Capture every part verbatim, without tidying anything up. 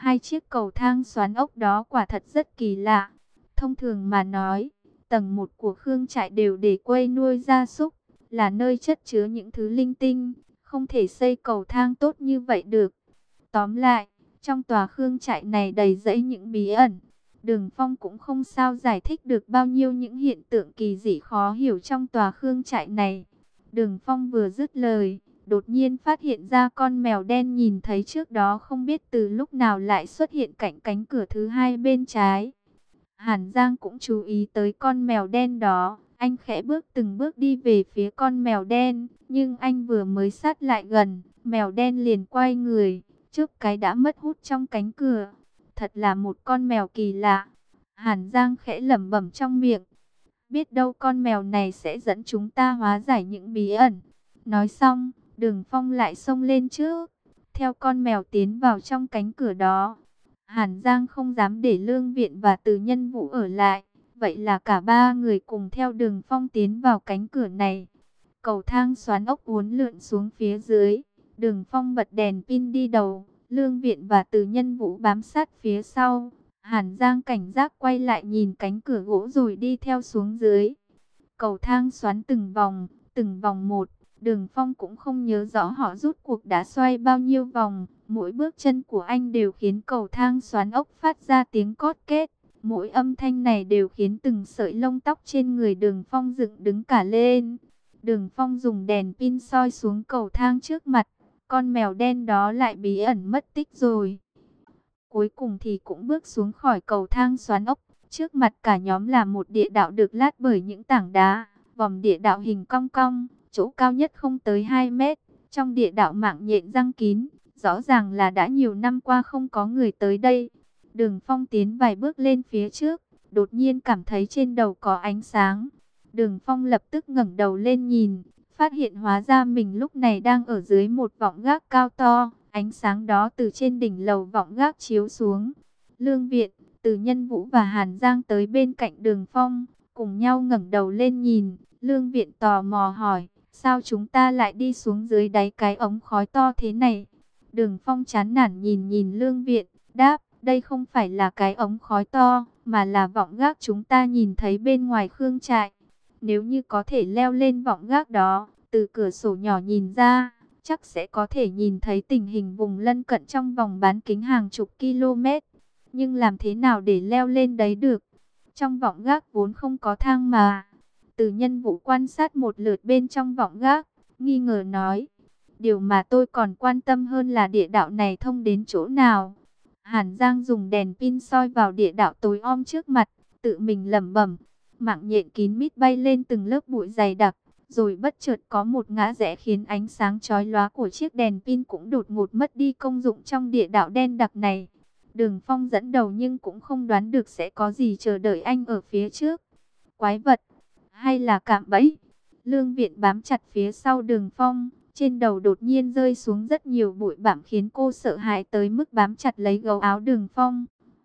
Hai chiếc cầu thang xoắn ốc đó quả thật rất kỳ lạ. Thông thường mà nói, tầng một của Khương trại đều để quây nuôi gia súc, là nơi chất chứa những thứ linh tinh, không thể xây cầu thang tốt như vậy được. Tóm lại, trong tòa Khương trại này đầy rẫy những bí ẩn. Đường Phong cũng không sao giải thích được bao nhiêu những hiện tượng kỳ dị khó hiểu trong tòa Khương trại này. Đường Phong vừa dứt lời, đột nhiên phát hiện ra con mèo đen nhìn thấy trước đó không biết từ lúc nào lại xuất hiện cạnh cánh cửa thứ hai bên trái. Hàn Giang cũng chú ý tới con mèo đen đó, anh khẽ bước từng bước đi về phía con mèo đen, nhưng anh vừa mới sát lại gần, mèo đen liền quay người, trước cái đã mất hút trong cánh cửa. Thật là một con mèo kỳ lạ. Hàn Giang khẽ lẩm bẩm trong miệng. Biết đâu con mèo này sẽ dẫn chúng ta hóa giải những bí ẩn. Nói xong, Đường Phong lại xông lên trước, theo con mèo tiến vào trong cánh cửa đó. Hàn Giang không dám để Lương Viện và Từ Nhân Vũ ở lại, vậy là cả ba người cùng theo Đường Phong tiến vào cánh cửa này. Cầu thang xoắn ốc uốn lượn xuống phía dưới, Đường Phong bật đèn pin đi đầu, Lương Viện và Từ Nhân Vũ bám sát phía sau. Hàn Giang cảnh giác quay lại nhìn cánh cửa gỗ rồi đi theo xuống dưới. Cầu thang xoắn từng vòng, từng vòng một. Đường Phong cũng không nhớ rõ họ rút cuộc đã xoay bao nhiêu vòng. Mỗi bước chân của anh đều khiến cầu thang xoắn ốc phát ra tiếng cót két. Mỗi âm thanh này đều khiến từng sợi lông tóc trên người Đường Phong dựng đứng cả lên. Đường Phong dùng đèn pin soi xuống cầu thang trước mặt. Con mèo đen đó lại bí ẩn mất tích rồi. Cuối cùng thì cũng bước xuống khỏi cầu thang xoắn ốc. Trước mặt cả nhóm là một địa đạo được lát bởi những tảng đá. Vòng địa đạo hình cong cong, chỗ cao nhất không tới hai mét. Trong địa đạo mạng nhện răng kín, rõ ràng là đã nhiều năm qua không có người tới đây. Đường Phong tiến vài bước lên phía trước, đột nhiên cảm thấy trên đầu có ánh sáng. Đường Phong lập tức ngẩng đầu lên nhìn, phát hiện hóa ra mình lúc này đang ở dưới một vọng gác cao to. Ánh sáng đó từ trên đỉnh lầu vọng gác chiếu xuống. Lương Viện, Từ Nhân Vũ và Hàn Giang tới bên cạnh Đường Phong, cùng nhau ngẩng đầu lên nhìn. Lương Viện tò mò hỏi, sao chúng ta lại đi xuống dưới đáy cái ống khói to thế này? Đường Phong chán nản nhìn nhìn Lương Viện, đáp, đây không phải là cái ống khói to, mà là vọng gác chúng ta nhìn thấy bên ngoài Khương trại. Nếu như có thể leo lên vọng gác đó, từ cửa sổ nhỏ nhìn ra, chắc sẽ có thể nhìn thấy tình hình vùng lân cận trong vòng bán kính hàng chục km. Nhưng làm thế nào để leo lên đấy được? Trong vọng gác vốn không có thang mà. Từ Nhân Vũ quan sát một lượt bên trong vọng gác, nghi ngờ nói. Điều mà tôi còn quan tâm hơn là địa đạo này thông đến chỗ nào. Hàn Giang dùng đèn pin soi vào địa đạo tối om trước mặt, tự mình lẩm bẩm. Mạng nhện kín mít bay lên từng lớp bụi dày đặc. Rồi bất chợt có một ngã rẽ khiến ánh sáng chói lóa của chiếc đèn pin cũng đột ngột mất đi công dụng trong địa đạo đen đặc này. Đường Phong dẫn đầu nhưng cũng không đoán được sẽ có gì chờ đợi anh ở phía trước. Quái vật, hay là cạm bẫy? Lương Viện bám chặt phía sau Đường Phong, trên đầu đột nhiên rơi xuống rất nhiều bụi bặm khiến cô sợ hãi tới mức bám chặt lấy gấu áo Đường Phong.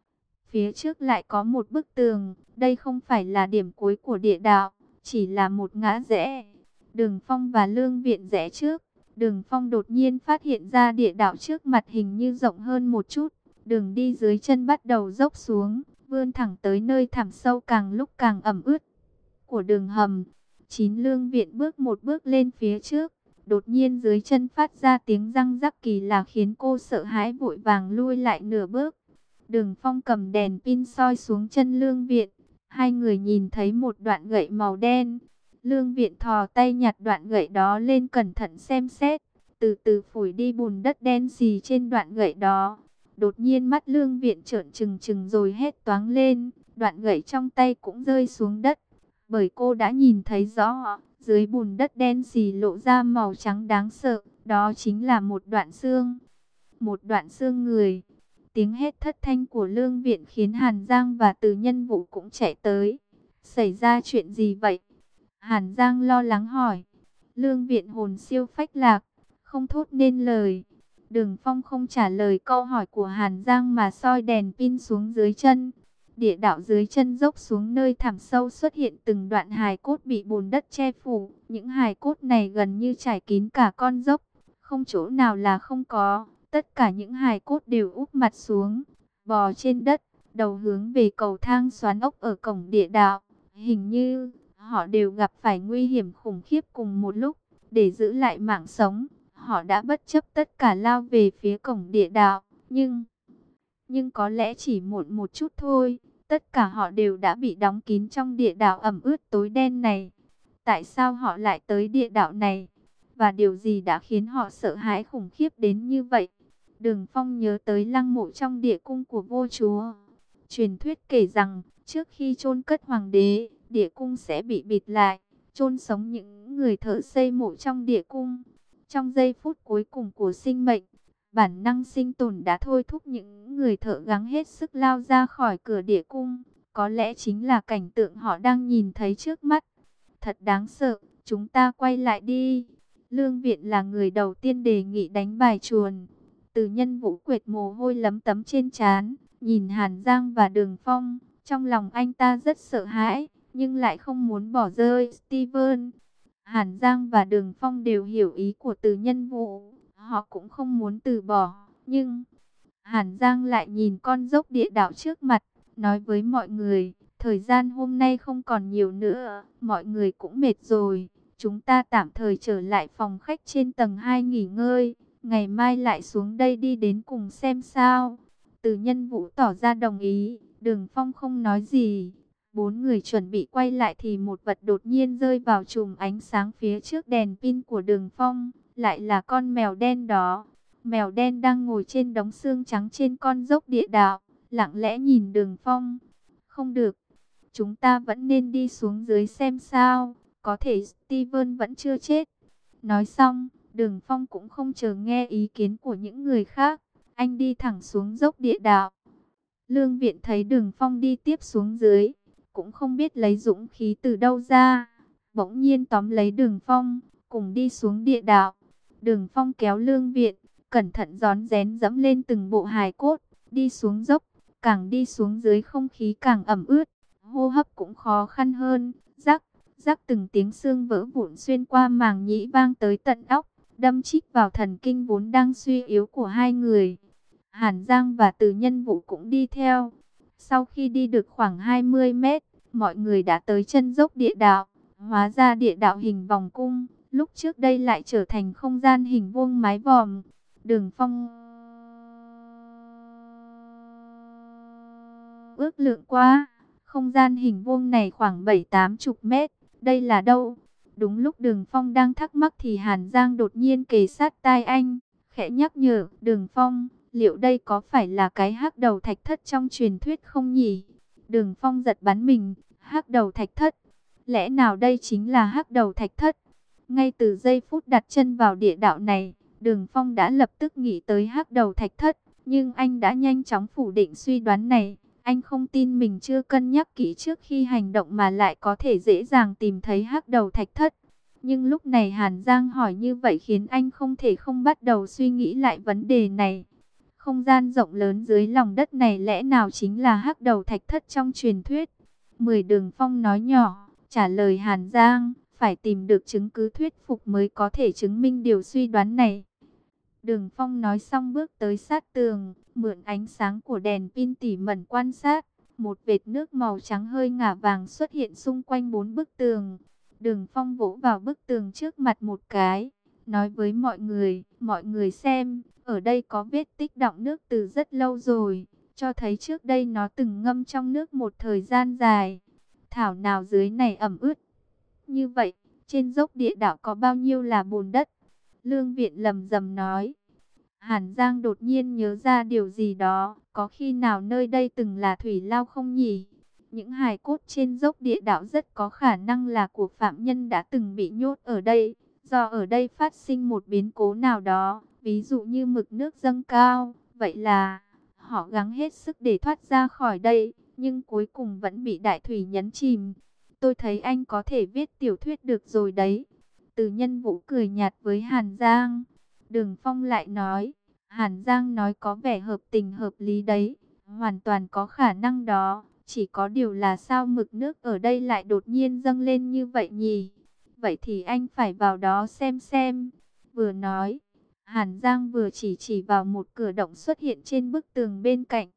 Phía trước lại có một bức tường, đây không phải là điểm cuối của địa đạo, chỉ là một ngã rẽ. Đường Phong và Lương Viện rẽ trước. Đường Phong đột nhiên phát hiện ra địa đạo trước mặt hình như rộng hơn một chút. Đường đi dưới chân bắt đầu dốc xuống, vươn thẳng tới nơi thẳm sâu càng lúc càng ẩm ướt của đường hầm. Chín Lương Viện bước một bước lên phía trước. Đột nhiên dưới chân phát ra tiếng răng rắc kỳ lạ khiến cô sợ hãi vội vàng lui lại nửa bước. Đường Phong cầm đèn pin soi xuống chân Lương Viện. Hai người nhìn thấy một đoạn gậy màu đen. Lương Viện thò tay nhặt đoạn gậy đó lên cẩn thận xem xét. Từ từ phủi đi bùn đất đen xì trên đoạn gậy đó. Đột nhiên mắt Lương Viện trợn trừng trừng rồi hét toáng lên. Đoạn gậy trong tay cũng rơi xuống đất. Bởi cô đã nhìn thấy rõ, dưới bùn đất đen xì lộ ra màu trắng đáng sợ. Đó chính là một đoạn xương. Một đoạn xương người. Tiếng hét thất thanh của Lương Viện khiến Hàn Giang và Từ Nhân Vũ cũng chạy tới. Xảy ra chuyện gì vậy? Hàn Giang lo lắng hỏi. Lương Viện hồn siêu phách lạc, không thốt nên lời. Đường Phong không trả lời câu hỏi của Hàn Giang mà soi đèn pin xuống dưới chân. Địa đạo dưới chân dốc xuống nơi thẳm sâu xuất hiện từng đoạn hài cốt bị bùn đất che phủ. Những hài cốt này gần như trải kín cả con dốc, không chỗ nào là không có. Tất cả những hài cốt đều úp mặt xuống, bò trên đất, đầu hướng về cầu thang xoắn ốc ở cổng địa đạo. Hình như họ đều gặp phải nguy hiểm khủng khiếp cùng một lúc. Để giữ lại mạng sống, họ đã bất chấp tất cả lao về phía cổng địa đạo. Nhưng, nhưng có lẽ chỉ muộn một chút thôi. Tất cả họ đều đã bị đóng kín trong địa đạo ẩm ướt tối đen này. Tại sao họ lại tới địa đạo này? Và điều gì đã khiến họ sợ hãi khủng khiếp đến như vậy? Đường Phong nhớ tới lăng mộ trong địa cung của vua chúa. Truyền thuyết kể rằng, trước khi chôn cất hoàng đế, địa cung sẽ bị bịt lại, chôn sống những người thợ xây mộ trong địa cung. Trong giây phút cuối cùng của sinh mệnh, bản năng sinh tồn đã thôi thúc những người thợ gắng hết sức lao ra khỏi cửa địa cung. Có lẽ chính là cảnh tượng họ đang nhìn thấy trước mắt. Thật đáng sợ, chúng ta quay lại đi. Lương Viện là người đầu tiên đề nghị đánh bài chuồn. Từ Nhân Vũ quệt mồ hôi lấm tấm trên trán, nhìn Hàn Giang và Đường Phong. Trong lòng anh ta rất sợ hãi, nhưng lại không muốn bỏ rơi Steven. Hàn Giang và Đường Phong đều hiểu ý của Từ Nhân Vũ. Họ cũng không muốn từ bỏ, nhưng Hàn Giang lại nhìn con dốc địa đạo trước mặt, nói với mọi người, thời gian hôm nay không còn nhiều nữa, mọi người cũng mệt rồi. Chúng ta tạm thời trở lại phòng khách trên tầng hai nghỉ ngơi, ngày mai lại xuống đây đi đến cùng xem sao. Từ Nhân Vũ tỏ ra đồng ý, Đường Phong không nói gì. Bốn người chuẩn bị quay lại thì một vật đột nhiên rơi vào chùm ánh sáng phía trước đèn pin của Đường Phong, lại là con mèo đen đó. Mèo đen đang ngồi trên đống xương trắng trên con dốc địa đạo, lặng lẽ nhìn Đường Phong. Không được, chúng ta vẫn nên đi xuống dưới xem sao, có thể Steven vẫn chưa chết. Nói xong, Đường Phong cũng không chờ nghe ý kiến của những người khác, anh đi thẳng xuống dốc địa đạo. Lương Viện thấy Đường Phong đi tiếp xuống dưới, cũng không biết lấy dũng khí từ đâu ra, bỗng nhiên tóm lấy Đường Phong, cùng đi xuống địa đạo. Đường Phong kéo Lương Viện, cẩn thận rón rén dẫm lên từng bộ hài cốt, đi xuống dốc, càng đi xuống dưới không khí càng ẩm ướt, hô hấp cũng khó khăn hơn. Rắc, rắc từng tiếng xương vỡ vụn xuyên qua màng nhĩ vang tới tận óc, đâm chích vào thần kinh vốn đang suy yếu của hai người. Hàn Giang và Từ Nhân Vũ cũng đi theo. Sau khi đi được khoảng hai mươi mét, mọi người đã tới chân dốc địa đạo. Hóa ra địa đạo hình vòng cung, lúc trước đây lại trở thành không gian hình vuông mái vòm. Đường Phong ước lượng qua, không gian hình vuông này khoảng bảy tám chục mét. Đây là đâu? Đúng lúc Đường Phong đang thắc mắc thì Hàn Giang đột nhiên kề sát tai anh, khẽ nhắc nhở, Đường Phong, liệu đây có phải là cái hắc đầu thạch thất trong truyền thuyết không nhỉ? Đường Phong giật bắn mình, hắc đầu thạch thất? Lẽ nào đây chính là hắc đầu thạch thất? Ngay từ giây phút đặt chân vào địa đạo này, Đường Phong đã lập tức nghĩ tới hắc đầu thạch thất, nhưng anh đã nhanh chóng phủ định suy đoán này. Anh không tin mình chưa cân nhắc kỹ trước khi hành động mà lại có thể dễ dàng tìm thấy hắc đầu thạch thất. Nhưng lúc này Hàn Giang hỏi như vậy khiến anh không thể không bắt đầu suy nghĩ lại vấn đề này. Không gian rộng lớn dưới lòng đất này lẽ nào chính là hắc đầu thạch thất trong truyền thuyết? Mười Đường Phong nói nhỏ, trả lời Hàn Giang, phải tìm được chứng cứ thuyết phục mới có thể chứng minh điều suy đoán này. Đường Phong nói xong bước tới sát tường, mượn ánh sáng của đèn pin tỉ mẩn quan sát. Một vệt nước màu trắng hơi ngả vàng xuất hiện xung quanh bốn bức tường. Đường Phong vỗ vào bức tường trước mặt một cái, nói với mọi người, mọi người xem, ở đây có vết tích đọng nước từ rất lâu rồi, cho thấy trước đây nó từng ngâm trong nước một thời gian dài. Thảo nào dưới này ẩm ướt như vậy, trên dốc địa đạo có bao nhiêu là bùn đất? Lương Viện lầm rầm nói. Hàn Giang đột nhiên nhớ ra điều gì đó, có khi nào nơi đây từng là thủy lao không nhỉ? Những hài cốt trên dốc địa đạo rất có khả năng là của phạm nhân đã từng bị nhốt ở đây, do ở đây phát sinh một biến cố nào đó, ví dụ như mực nước dâng cao, vậy là họ gắng hết sức để thoát ra khỏi đây, nhưng cuối cùng vẫn bị đại thủy nhấn chìm. Tôi thấy anh có thể viết tiểu thuyết được rồi đấy. Từ Nhân Vũ cười nhạt với Hàn Giang. Đường Phong lại nói, Hàn Giang nói có vẻ hợp tình hợp lý đấy, hoàn toàn có khả năng đó. Chỉ có điều là sao mực nước ở đây lại đột nhiên dâng lên như vậy nhỉ? Vậy thì anh phải vào đó xem xem. Vừa nói, Hàn Giang vừa chỉ chỉ vào một cửa động xuất hiện trên bức tường bên cạnh.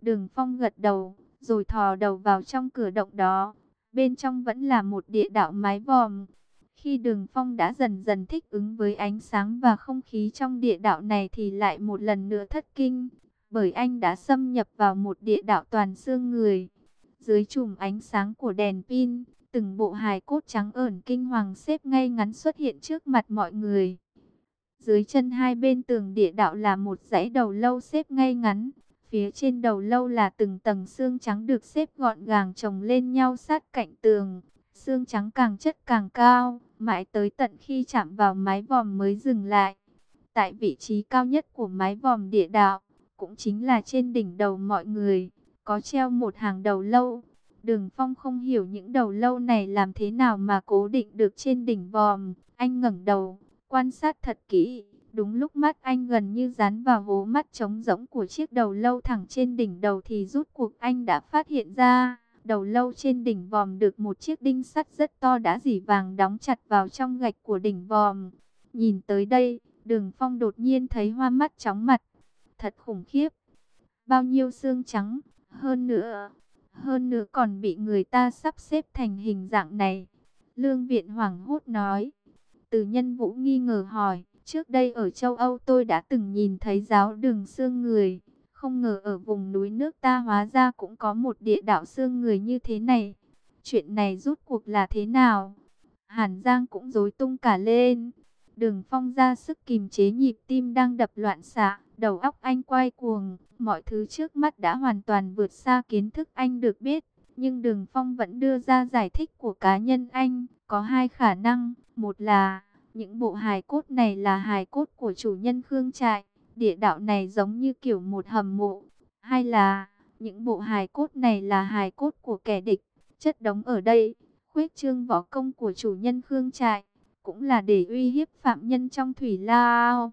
Đường Phong gật đầu, rồi thò đầu vào trong cửa động đó. Bên trong vẫn là một địa đạo mái vòm. Khi Đường Phong đã dần dần thích ứng với ánh sáng và không khí trong địa đạo này thì lại một lần nữa thất kinh, bởi anh đã xâm nhập vào một địa đạo toàn xương người. Dưới chùm ánh sáng của đèn pin, từng bộ hài cốt trắng ởn kinh hoàng xếp ngay ngắn xuất hiện trước mặt mọi người. Dưới chân hai bên tường địa đạo là một dãy đầu lâu xếp ngay ngắn. Phía trên đầu lâu là từng tầng xương trắng được xếp gọn gàng chồng lên nhau sát cạnh tường. Xương trắng càng chất càng cao, mãi tới tận khi chạm vào mái vòm mới dừng lại. Tại vị trí cao nhất của mái vòm địa đạo, cũng chính là trên đỉnh đầu mọi người, có treo một hàng đầu lâu. Đường Phong không hiểu những đầu lâu này làm thế nào mà cố định được trên đỉnh vòm. Anh ngẩng đầu, quan sát thật kỹ. Đúng lúc mắt anh gần như dán vào hố mắt trống rỗng của chiếc đầu lâu thẳng trên đỉnh đầu thì rút cuộc anh đã phát hiện ra. Đầu lâu trên đỉnh vòm được một chiếc đinh sắt rất to đã dỉ vàng đóng chặt vào trong gạch của đỉnh vòm. Nhìn tới đây, Đường Phong đột nhiên thấy hoa mắt chóng mặt. Thật khủng khiếp. Bao nhiêu xương trắng, hơn nữa, hơn nữa còn bị người ta sắp xếp thành hình dạng này. Lương Viện hoảng hốt nói. Từ Nhân Vũ nghi ngờ hỏi, trước đây ở châu Âu tôi đã từng nhìn thấy giáo đường xương người. Không ngờ ở vùng núi nước ta hóa ra cũng có một địa đạo xương người như thế này. Chuyện này rút cuộc là thế nào? Hàn Giang cũng rối tung cả lên. Đường Phong ra sức kìm chế nhịp tim đang đập loạn xạ. Đầu óc anh quay cuồng. Mọi thứ trước mắt đã hoàn toàn vượt xa kiến thức anh được biết. Nhưng Đường Phong vẫn đưa ra giải thích của cá nhân anh. Có hai khả năng. Một là những bộ hài cốt này là hài cốt của chủ nhân Khương Trại. Địa đạo này giống như kiểu một hầm mộ. Hay là những bộ hài cốt này là hài cốt của kẻ địch, chất đống ở đây, khuếch trương võ công của chủ nhân Khương Trại, cũng là để uy hiếp phạm nhân trong thủy lao.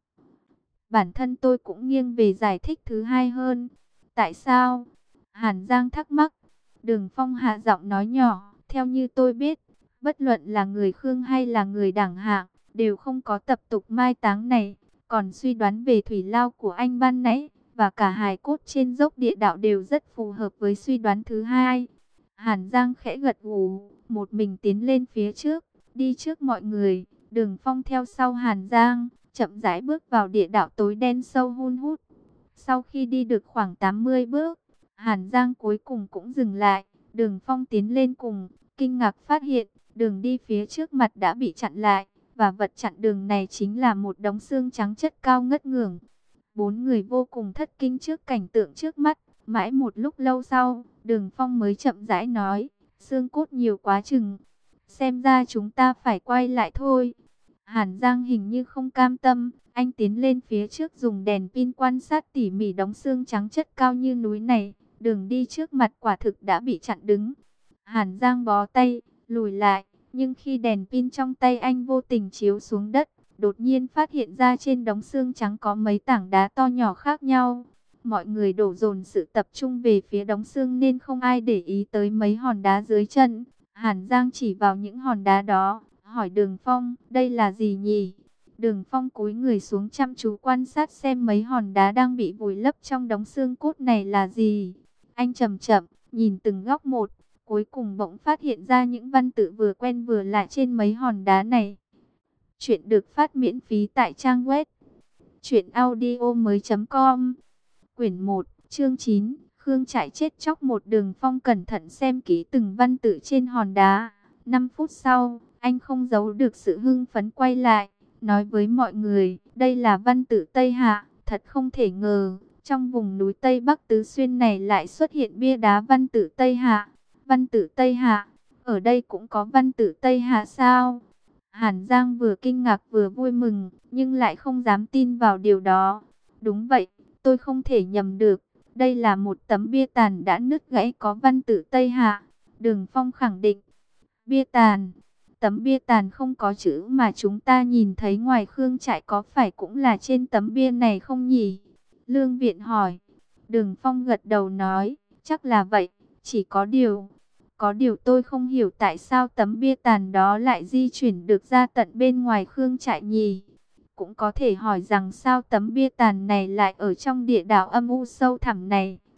Bản thân tôi cũng nghiêng về giải thích thứ hai hơn. Tại sao? Hàn Giang thắc mắc. Đường Phong hạ giọng nói nhỏ, theo như tôi biết, bất luận là người Khương hay là người Đảng Hạng, đều không có tập tục mai táng này. Còn suy đoán về thủy lao của anh ban nãy, và cả hài cốt trên dốc địa đạo đều rất phù hợp với suy đoán thứ hai. Hàn Giang khẽ gật gù, một mình tiến lên phía trước, đi trước mọi người. Đường Phong theo sau Hàn Giang, chậm rãi bước vào địa đạo tối đen sâu hun hút. Sau khi đi được khoảng tám mươi bước, Hàn Giang cuối cùng cũng dừng lại. Đường Phong tiến lên cùng, kinh ngạc phát hiện, đường đi phía trước mặt đã bị chặn lại. Và vật chặn đường này chính là một đống xương trắng chất cao ngất ngưởng. Bốn người vô cùng thất kinh trước cảnh tượng trước mắt. Mãi một lúc lâu sau, Đường Phong mới chậm rãi nói, xương cốt nhiều quá chừng. Xem ra chúng ta phải quay lại thôi. Hàn Giang hình như không cam tâm. Anh tiến lên phía trước dùng đèn pin quan sát tỉ mỉ đống xương trắng chất cao như núi này. Đường đi trước mặt quả thực đã bị chặn đứng. Hàn Giang bó tay, lùi lại. Nhưng khi đèn pin trong tay anh vô tình chiếu xuống đất, đột nhiên phát hiện ra trên đống xương trắng có mấy tảng đá to nhỏ khác nhau. Mọi người đổ dồn sự tập trung về phía đống xương nên không ai để ý tới mấy hòn đá dưới chân. Hàn Giang chỉ vào những hòn đá đó, hỏi Đường Phong, đây là gì nhỉ? Đường Phong cúi người xuống chăm chú quan sát xem mấy hòn đá đang bị vùi lấp trong đống xương cốt này là gì. Anh chậm chậm, nhìn từng góc một. Cuối cùng bỗng phát hiện ra những văn tự vừa quen vừa lạ trên mấy hòn đá này. Chuyện được phát miễn phí tại trang web truyện audio mới chấm com. Quyển một, chương chín, Khương Trại chết chóc. Một Đường Phong cẩn thận xem kỹ từng văn tự trên hòn đá. năm phút sau, anh không giấu được sự hưng phấn quay lại, nói với mọi người, đây là văn tự Tây Hạ, thật không thể ngờ, trong vùng núi Tây Bắc Tứ Xuyên này lại xuất hiện bia đá văn tự Tây Hạ. Văn tự Tây Hạ, ở đây cũng có văn tự Tây Hạ sao? Hàn Giang vừa kinh ngạc vừa vui mừng, nhưng lại không dám tin vào điều đó. Đúng vậy, tôi không thể nhầm được, đây là một tấm bia tàn đã nứt gãy có văn tự Tây Hạ. Đường Phong khẳng định, bia tàn, tấm bia tàn không có chữ mà chúng ta nhìn thấy ngoài Khương Trại có phải cũng là trên tấm bia này không nhỉ? Lương Viện hỏi. Đường Phong gật đầu nói, chắc là vậy, chỉ có điều... Có điều tôi không hiểu tại sao tấm bia tàn đó lại di chuyển được ra tận bên ngoài Khương Trại nhỉ? Cũng có thể hỏi rằng sao tấm bia tàn này lại ở trong địa đạo âm u sâu thẳm này?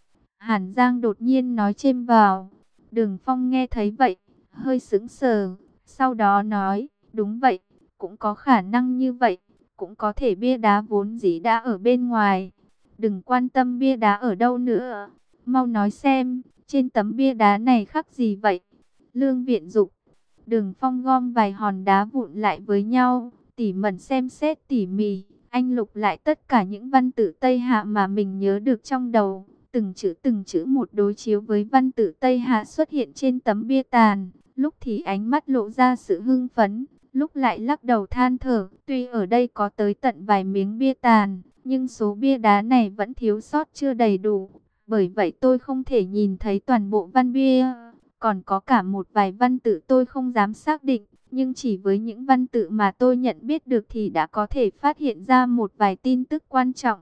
Hàn Giang đột nhiên nói chêm vào. Đường Phong nghe thấy vậy, hơi sững sờ. Sau đó nói, đúng vậy, cũng có khả năng như vậy. Cũng có thể bia đá vốn dĩ đã ở bên ngoài. Đừng quan tâm bia đá ở đâu nữa. Mau nói xem, trên tấm bia đá này khắc gì vậy? Lương Viện Dục. Đường Phong gom vài hòn đá vụn lại với nhau, tỉ mẩn xem xét tỉ mỉ. Anh lục lại tất cả những văn tự Tây Hạ mà mình nhớ được trong đầu. Từng chữ từng chữ một đối chiếu với văn tự Tây Hạ xuất hiện trên tấm bia tàn. Lúc thì ánh mắt lộ ra sự hưng phấn, lúc lại lắc đầu than thở. Tuy ở đây có tới tận vài miếng bia tàn, nhưng số bia đá này vẫn thiếu sót chưa đầy đủ. Bởi vậy tôi không thể nhìn thấy toàn bộ văn bia. Còn có cả một vài văn tự tôi không dám xác định. Nhưng chỉ với những văn tự mà tôi nhận biết được thì đã có thể phát hiện ra một vài tin tức quan trọng.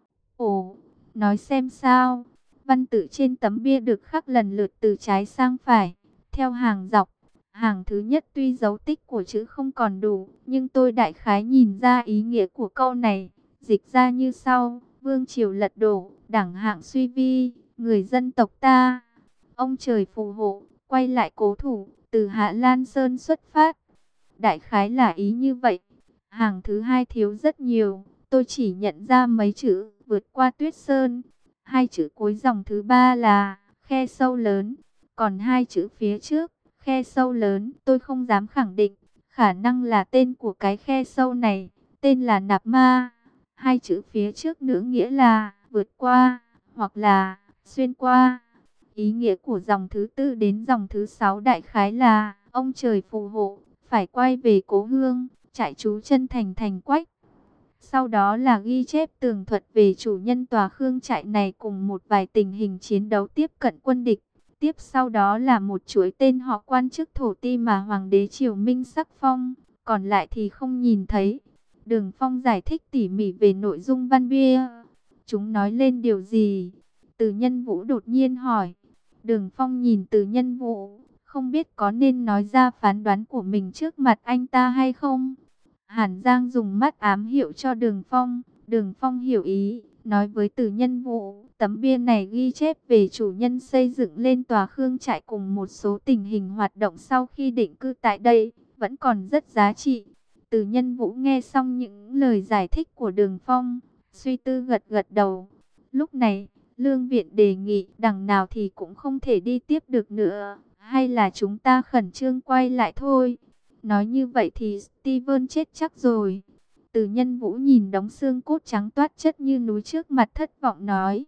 Ồ, nói xem sao. Văn tự trên tấm bia được khắc lần lượt từ trái sang phải, theo hàng dọc. Hàng thứ nhất tuy dấu tích của chữ không còn đủ, nhưng tôi đại khái nhìn ra ý nghĩa của câu này. Dịch ra như sau: vương triều lật đổ, đảng hạng suy vi, người dân tộc ta, ông trời phù hộ, quay lại cố thủ, từ Hạ Lan Sơn xuất phát. Đại khái là ý như vậy. Hàng thứ hai thiếu rất nhiều, tôi chỉ nhận ra mấy chữ vượt qua tuyết sơn. Hai chữ cuối dòng thứ ba là khe sâu lớn, còn hai chữ phía trước khe sâu lớn tôi không dám khẳng định, khả năng là tên của cái khe sâu này, tên là Nạp Ma. Hai chữ phía trước nữa nghĩa là vượt qua hoặc là xuyên qua. Ý nghĩa của dòng thứ tư đến dòng thứ sáu đại khái là ông trời phù hộ, phải quay về cố hương, trại trú chân thành thành Quách. Sau đó là ghi chép tường thuật về chủ nhân tòa khương trại này cùng một vài tình hình chiến đấu tiếp cận quân địch. Tiếp sau đó là một chuỗi tên họ quan chức thổ ti mà Hoàng đế Triều Minh sắc phong, còn lại thì không nhìn thấy. Đường Phong giải thích tỉ mỉ về nội dung văn bia. Chúng nói lên điều gì? Từ Nhân Vũ đột nhiên hỏi. Đường Phong nhìn Từ Nhân Vũ, không biết có nên nói ra phán đoán của mình trước mặt anh ta hay không. Hàn Giang dùng mắt ám hiệu cho Đường Phong. Đường Phong hiểu ý, nói với Từ Nhân Vũ, tấm bia này ghi chép về chủ nhân xây dựng lên tòa khương trại cùng một số tình hình hoạt động sau khi định cư tại đây, vẫn còn rất giá trị. Từ Nhân Vũ nghe xong những lời giải thích của Đường Phong, suy tư gật gật đầu. Lúc này, Lương Viện đề nghị đằng nào thì cũng không thể đi tiếp được nữa, hay là chúng ta khẩn trương quay lại thôi. Nói như vậy thì Steven chết chắc rồi. Từ Nhân Vũ nhìn đống xương cốt trắng toát chất như núi trước mặt thất vọng nói.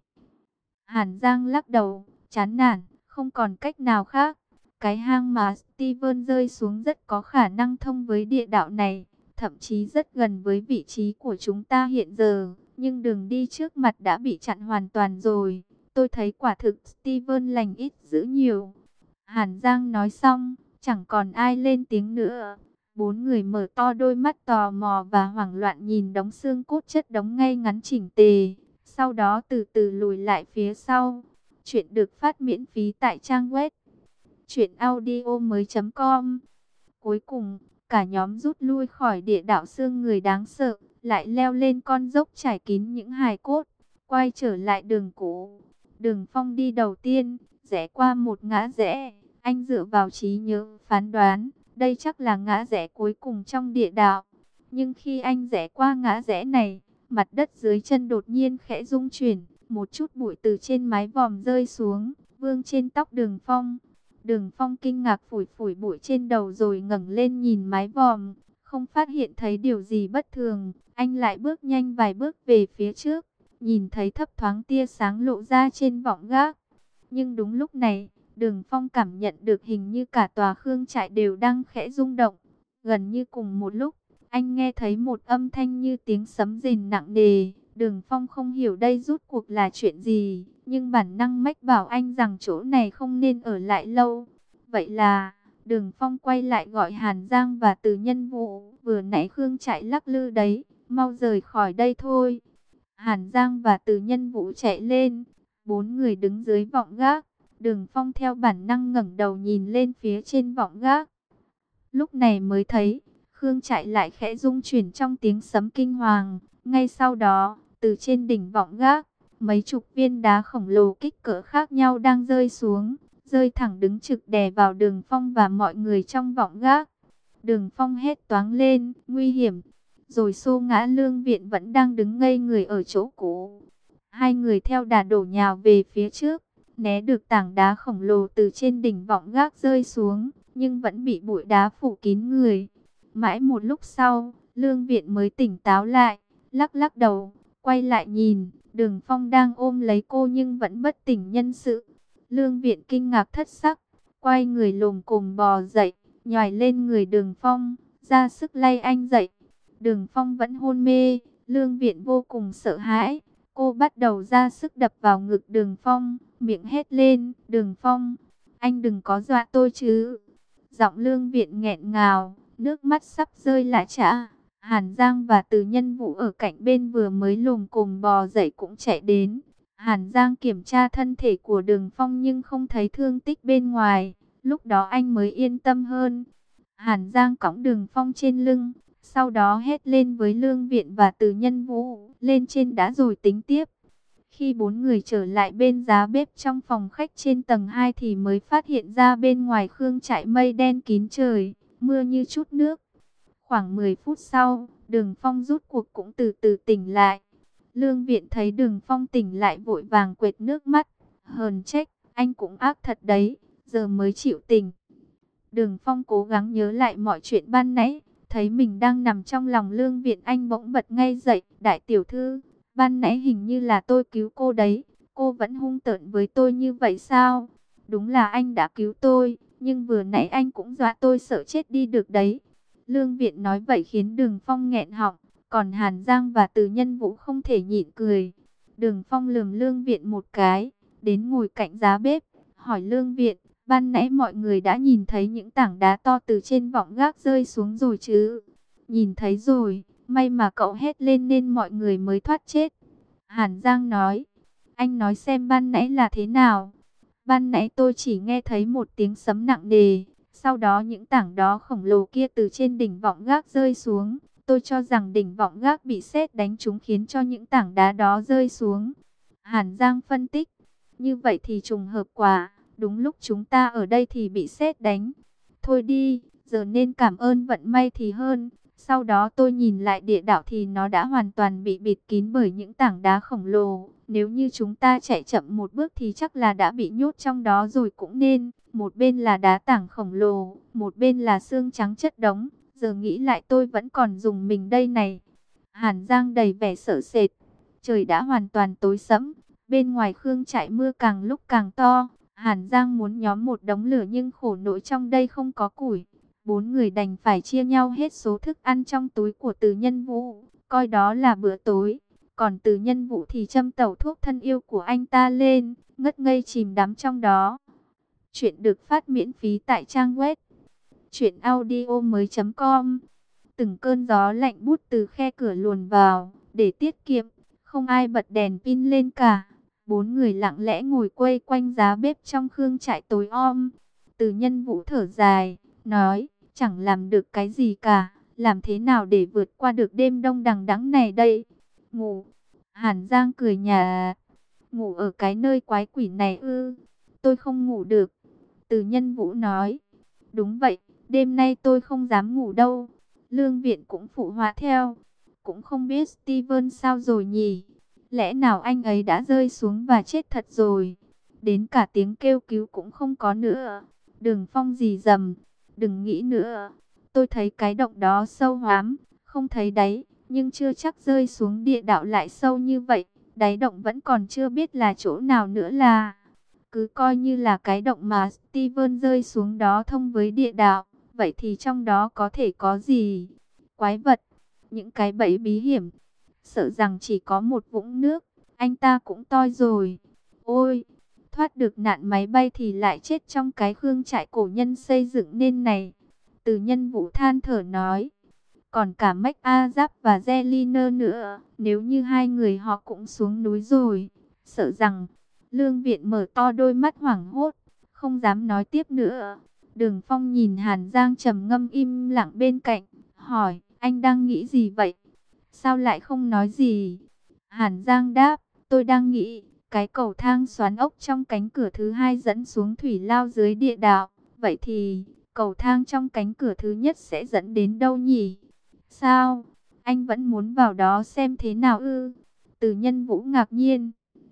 Hàn Giang lắc đầu, chán nản, không còn cách nào khác. Cái hang mà Steven rơi xuống rất có khả năng thông với địa đạo này, thậm chí rất gần với vị trí của chúng ta hiện giờ. Nhưng đường đi trước mặt đã bị chặn hoàn toàn rồi. Tôi thấy quả thực Steven lành ít dữ nhiều. Hàn Giang nói xong, chẳng còn ai lên tiếng nữa. Bốn người mở to đôi mắt tò mò và hoảng loạn nhìn đống xương cốt chất đống ngay ngắn chỉnh tề. Sau đó từ từ lùi lại phía sau. Chuyện được phát miễn phí tại trang web truyện audio mới chấm com. Cuối cùng, cả nhóm rút lui khỏi địa đạo xương người đáng sợ, lại leo lên con dốc trải kín những hài cốt, quay trở lại đường cũ. Đường Phong đi đầu tiên, rẽ qua một ngã rẽ. Anh dựa vào trí nhớ phán đoán, đây chắc là ngã rẽ cuối cùng trong địa đạo. Nhưng khi anh rẽ qua ngã rẽ này, mặt đất dưới chân đột nhiên khẽ rung chuyển, một chút bụi từ trên mái vòm rơi xuống, vương trên tóc Đường Phong. Đường Phong kinh ngạc phủi phủi bụi trên đầu rồi ngẩng lên nhìn mái vòm, không phát hiện thấy điều gì bất thường. Anh lại bước nhanh vài bước về phía trước, nhìn thấy thấp thoáng tia sáng lộ ra trên vọng gác. Nhưng đúng lúc này, Đường Phong cảm nhận được hình như cả tòa khương trại đều đang khẽ rung động. Gần như cùng một lúc, anh nghe thấy một âm thanh như tiếng sấm rền nặng nề. Đường Phong không hiểu đây rút cuộc là chuyện gì, nhưng bản năng mách bảo anh rằng chỗ này không nên ở lại lâu. Vậy là, Đường Phong quay lại gọi Hàn Giang và Từ Nhân Vũ, vừa nãy khương trại lắc lư đấy, mau rời khỏi đây thôi. Hàn Giang và Từ Nhân Vũ chạy lên, bốn người đứng dưới vọng gác. Đường Phong theo bản năng ngẩng đầu nhìn lên phía trên vọng gác. Lúc này mới thấy, khương trại lại khẽ rung chuyển trong tiếng sấm kinh hoàng. Ngay sau đó, từ trên đỉnh vọng gác, mấy chục viên đá khổng lồ kích cỡ khác nhau đang rơi xuống, rơi thẳng đứng trực đè vào Đường Phong và mọi người trong vọng gác. Đường Phong hét toáng lên, nguy hiểm, rồi xô ngã Lương Viện vẫn đang đứng ngây người ở chỗ cũ. Hai người theo đà đổ nhào về phía trước, né được tảng đá khổng lồ từ trên đỉnh vọng gác rơi xuống, nhưng vẫn bị bụi đá phủ kín người. Mãi một lúc sau, Lương Viện mới tỉnh táo lại, lắc lắc đầu, quay lại nhìn, Đường Phong đang ôm lấy cô nhưng vẫn bất tỉnh nhân sự. Lương Viện kinh ngạc thất sắc, quay người lồm cồm bò dậy, nhòi lên người Đường Phong, ra sức lay anh dậy. Đường Phong vẫn hôn mê, Lương Viện vô cùng sợ hãi. Cô bắt đầu ra sức đập vào ngực Đường Phong, miệng hét lên, Đường Phong, anh đừng có dọa tôi chứ. Giọng Lương Viện nghẹn ngào, nước mắt sắp rơi lã chã. Hàn Giang và Từ Nhân Vũ ở cạnh bên vừa mới lồm cồm bò dậy cũng chạy đến. Hàn Giang kiểm tra thân thể của Đường Phong nhưng không thấy thương tích bên ngoài, lúc đó anh mới yên tâm hơn. Hàn Giang cõng Đường Phong trên lưng, sau đó hét lên với Lương Viện và Từ Nhân Vũ, lên trên đã rồi tính tiếp. Khi bốn người trở lại bên giá bếp trong phòng khách trên tầng hai thì mới phát hiện ra bên ngoài Khương trại mây đen kín trời, mưa như chút nước. Khoảng mười phút sau, Đường Phong rút cuộc cũng từ từ tỉnh lại. Lương Viện thấy Đường Phong tỉnh lại vội vàng quệt nước mắt, hờn trách, anh cũng ác thật đấy, giờ mới chịu tỉnh. Đường Phong cố gắng nhớ lại mọi chuyện ban nãy, thấy mình đang nằm trong lòng Lương Viện, anh bỗng bật ngay dậy, đại tiểu thư, ban nãy hình như là tôi cứu cô đấy, cô vẫn hung tợn với tôi như vậy sao? Đúng là anh đã cứu tôi, nhưng vừa nãy anh cũng dọa tôi sợ chết đi được đấy. Lương Viện nói vậy khiến Đường Phong nghẹn họng, còn Hàn Giang và Từ Nhân Vũ không thể nhịn cười. Đường Phong lườm Lương Viện một cái, đến ngồi cạnh giá bếp, hỏi Lương Viện, ban nãy mọi người đã nhìn thấy những tảng đá to từ trên vọng gác rơi xuống rồi chứ? Nhìn thấy rồi, may mà cậu hét lên nên mọi người mới thoát chết. Hàn Giang nói, anh nói xem ban nãy là thế nào? Ban nãy tôi chỉ nghe thấy một tiếng sấm nặng nề, sau đó những tảng đá khổng lồ kia từ trên đỉnh vọng gác rơi xuống. Tôi cho rằng đỉnh vọng gác bị sét đánh trúng khiến cho những tảng đá đó rơi xuống. Hàn Giang phân tích, như vậy thì trùng hợp quá, đúng lúc chúng ta ở đây thì bị sét đánh. Thôi đi, giờ nên cảm ơn vận may thì hơn. Sau đó tôi nhìn lại địa đạo thì nó đã hoàn toàn bị bịt kín bởi những tảng đá khổng lồ. Nếu như chúng ta chạy chậm một bước thì chắc là đã bị nhốt trong đó rồi cũng nên. Một bên là đá tảng khổng lồ, một bên là xương trắng chất đống. Giờ nghĩ lại tôi vẫn còn dùng mình đây này. Hàn Giang đầy vẻ sợ sệt. Trời đã hoàn toàn tối sẫm. Bên ngoài Khương trại mưa càng lúc càng to. Hàn Giang muốn nhóm một đống lửa nhưng khổ nỗi trong đây không có củi. Bốn người đành phải chia nhau hết số thức ăn trong túi của Từ Nhân Vũ, coi đó là bữa tối. Còn Từ Nhân Vũ thì châm tẩu thuốc thân yêu của anh ta lên, ngất ngây chìm đắm trong đó. Chuyện được phát miễn phí tại trang web truyện audio mới chấm com. Từng cơn gió lạnh bút từ khe cửa luồn vào, để tiết kiệm, không ai bật đèn pin lên cả. Bốn người lặng lẽ ngồi quây quanh giá bếp trong Khương trại tối om. Từ Nhân Vũ thở dài, nói, chẳng làm được cái gì cả, làm thế nào để vượt qua được đêm đông đằng đẵng này đây? Ngủ. Hàn Giang cười nhạt, ngủ ở cái nơi quái quỷ này ư? Tôi không ngủ được. Từ Nhân Vũ nói, đúng vậy, đêm nay tôi không dám ngủ đâu. Lương Viện cũng phụ họa theo, cũng không biết Steven sao rồi nhỉ? Lẽ nào anh ấy đã rơi xuống và chết thật rồi? Đến cả tiếng kêu cứu cũng không có nữa. Đường Phong rì rầm, đừng nghĩ nữa. Tôi thấy cái động đó sâu hoắm, không thấy đáy, nhưng chưa chắc rơi xuống địa đạo lại sâu như vậy. Đáy động vẫn còn chưa biết là chỗ nào nữa là. Cứ coi như là cái động mà Steven rơi xuống đó thông với địa đạo. Vậy thì trong đó có thể có gì? Quái vật, những cái bẫy bí hiểm. Sợ rằng chỉ có một vũng nước, anh ta cũng toi rồi. Ôi, thoát được nạn máy bay thì lại chết trong cái Khương trại cổ nhân xây dựng nên này. Từ Nhân Vũ than thở nói. Còn cả Mách A Giáp và Zeliner nữa, nếu như hai người họ cũng xuống núi rồi, sợ rằng. Lương Viện mở to đôi mắt hoảng hốt, không dám nói tiếp nữa. Đường Phong nhìn Hàn Giang trầm ngâm im lặng bên cạnh, hỏi, anh đang nghĩ gì vậy? Sao lại không nói gì? Hàn Giang đáp, Tôi đang nghĩ, cái cầu thang xoắn ốc trong cánh cửa thứ hai dẫn xuống thủy lao dưới địa đạo. Vậy thì, cầu thang trong cánh cửa thứ nhất sẽ dẫn đến đâu nhỉ? Sao? Anh vẫn muốn vào đó xem thế nào ư? Từ Nhân Vũ ngạc nhiên.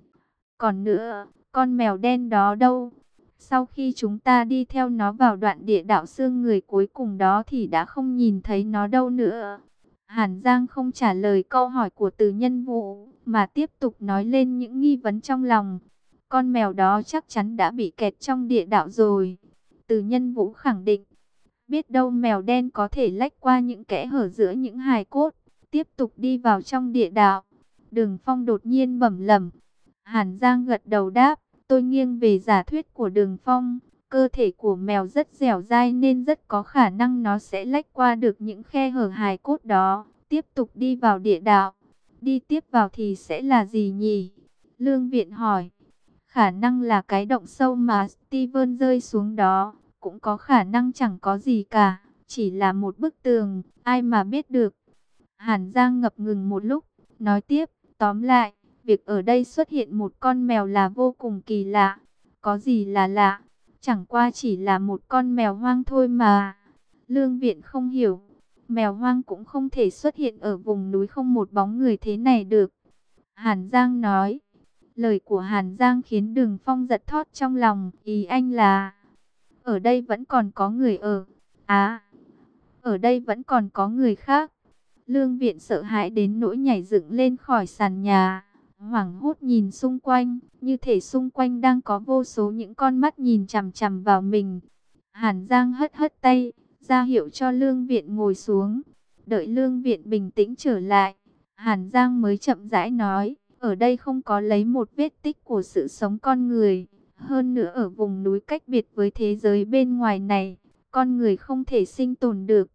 Còn nữa, con mèo đen đó đâu? Sau khi chúng ta đi theo nó vào đoạn địa đạo xương người cuối cùng đó thì đã không nhìn thấy nó đâu nữa. Hàn Giang không trả lời câu hỏi của Từ Nhân Vũ, mà tiếp tục nói lên những nghi vấn trong lòng. Con mèo đó chắc chắn đã bị kẹt trong địa đạo rồi. Từ Nhân Vũ khẳng định, biết đâu mèo đen có thể lách qua những kẽ hở giữa những hài cốt, tiếp tục đi vào trong địa đạo. Đường Phong đột nhiên bẩm lẩm. Hàn Giang gật đầu đáp, tôi nghiêng về giả thuyết của Đường Phong. Cơ thể của mèo rất dẻo dai nên rất có khả năng nó sẽ lách qua được những khe hở hài cốt đó, tiếp tục đi vào địa đạo. Đi tiếp vào thì sẽ là gì nhỉ? Lương Viện hỏi. Khả năng là cái động sâu mà Steven rơi xuống đó, cũng có khả năng chẳng có gì cả, chỉ là một bức tường, ai mà biết được. Hàn Giang ngập ngừng một lúc, nói tiếp, tóm lại, việc ở đây xuất hiện một con mèo là vô cùng kỳ lạ. Có gì là lạ? Chẳng qua chỉ là một con mèo hoang thôi mà. Lương Viện không hiểu. Mèo hoang cũng không thể xuất hiện ở vùng núi không một bóng người thế này được. Hàn Giang nói. Lời của Hàn Giang khiến Đường Phong giật thót trong lòng. Ý anh là, ở đây vẫn còn có người ở. À, ở đây vẫn còn có người khác. Lương Viện sợ hãi đến nỗi nhảy dựng lên khỏi sàn nhà, hoảng hốt nhìn xung quanh, như thể xung quanh đang có vô số những con mắt nhìn chằm chằm vào mình. Hàn Giang hất hất tay, ra hiệu cho Lương Viện ngồi xuống. Đợi Lương Viện bình tĩnh trở lại, Hàn Giang mới chậm rãi nói, ở đây không có lấy một vết tích của sự sống con người. Hơn nữa ở vùng núi cách biệt với thế giới bên ngoài này, con người không thể sinh tồn được.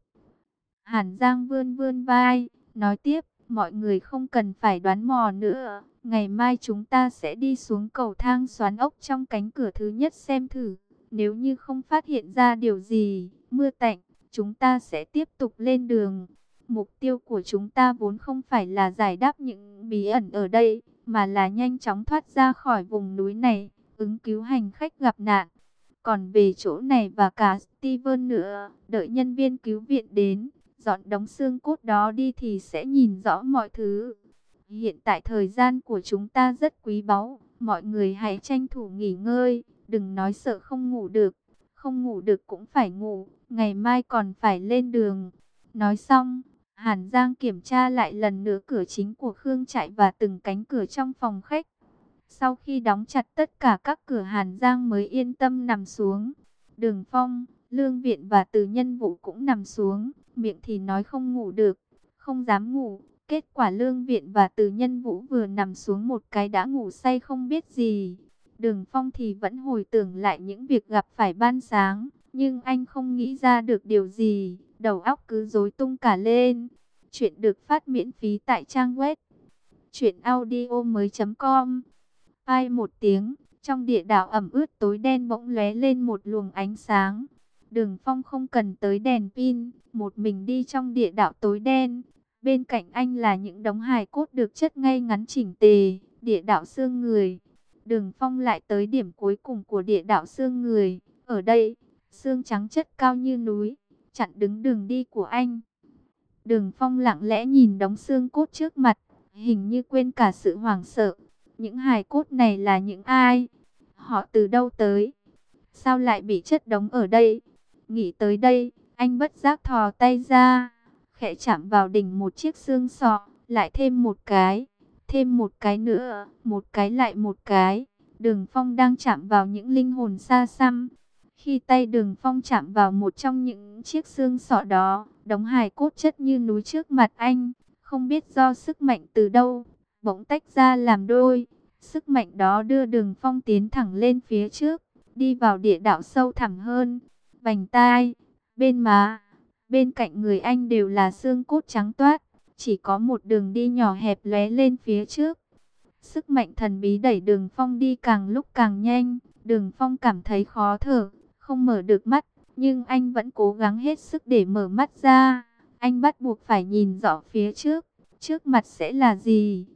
Hàn Giang vươn vươn vai, nói tiếp, mọi người không cần phải đoán mò nữa. Ngày mai chúng ta sẽ đi xuống cầu thang xoắn ốc trong cánh cửa thứ nhất xem thử. Nếu như không phát hiện ra điều gì, mưa tạnh, chúng ta sẽ tiếp tục lên đường. Mục tiêu của chúng ta vốn không phải là giải đáp những bí ẩn ở đây, mà là nhanh chóng thoát ra khỏi vùng núi này, ứng cứu hành khách gặp nạn. Còn về chỗ này và cả Steven nữa, đợi nhân viên cứu viện đến, dọn đống xương cốt đó đi thì sẽ nhìn rõ mọi thứ. Hiện tại thời gian của chúng ta rất quý báu, mọi người hãy tranh thủ nghỉ ngơi, đừng nói sợ không ngủ được. Không ngủ được cũng phải ngủ, ngày mai còn phải lên đường. Nói xong, Hàn Giang kiểm tra lại lần nữa cửa chính của Khương Trại và từng cánh cửa trong phòng khách. Sau khi đóng chặt tất cả các cửa, Hàn Giang mới yên tâm nằm xuống. Đường Phong, Lương Viện và Từ Nhân Vũ cũng nằm xuống, miệng thì nói không ngủ được, không dám ngủ. Kết quả Lương Viện và Từ Nhân Vũ vừa nằm xuống một cái đã ngủ say không biết gì. Đường Phong thì vẫn hồi tưởng lại những việc gặp phải ban sáng, nhưng anh không nghĩ ra được điều gì, đầu óc cứ rối tung cả lên. Chuyện được phát miễn phí tại trang web truyện audio mới chấm com. Ai một tiếng, trong địa đạo ẩm ướt tối đen bỗng lóe lên một luồng ánh sáng. Đường Phong không cần tới đèn pin, một mình đi trong địa đạo tối đen. Bên cạnh anh là những đống hài cốt được chất ngay ngắn chỉnh tề, địa đạo xương người. Đường Phong lại tới điểm cuối cùng của địa đạo xương người. Ở đây, xương trắng chất cao như núi, chặn đứng đường đi của anh. Đường Phong lặng lẽ nhìn đống xương cốt trước mặt, hình như quên cả sự hoảng sợ. Những hài cốt này là những ai? Họ từ đâu tới? Sao lại bị chất đống ở đây? Nghĩ tới đây, anh bất giác thò tay ra, khẽ chạm vào đỉnh một chiếc xương sọ, lại thêm một cái, thêm một cái nữa, một cái lại một cái. Đường Phong đang chạm vào những linh hồn xa xăm. Khi tay Đường Phong chạm vào một trong những chiếc xương sọ đó, đống hài cốt chất như núi trước mặt anh, không biết do sức mạnh từ đâu, bỗng tách ra làm đôi. Sức mạnh đó đưa Đường Phong tiến thẳng lên phía trước, đi vào địa đạo sâu thẳm hơn. Vành tai, bên má, bên cạnh người anh đều là xương cốt trắng toát, chỉ có một đường đi nhỏ hẹp lóe lên phía trước. Sức mạnh thần bí đẩy Đường Phong đi càng lúc càng nhanh. Đường Phong cảm thấy khó thở, không mở được mắt, nhưng anh vẫn cố gắng hết sức để mở mắt ra. Anh bắt buộc phải nhìn rõ phía trước, trước mặt sẽ là gì.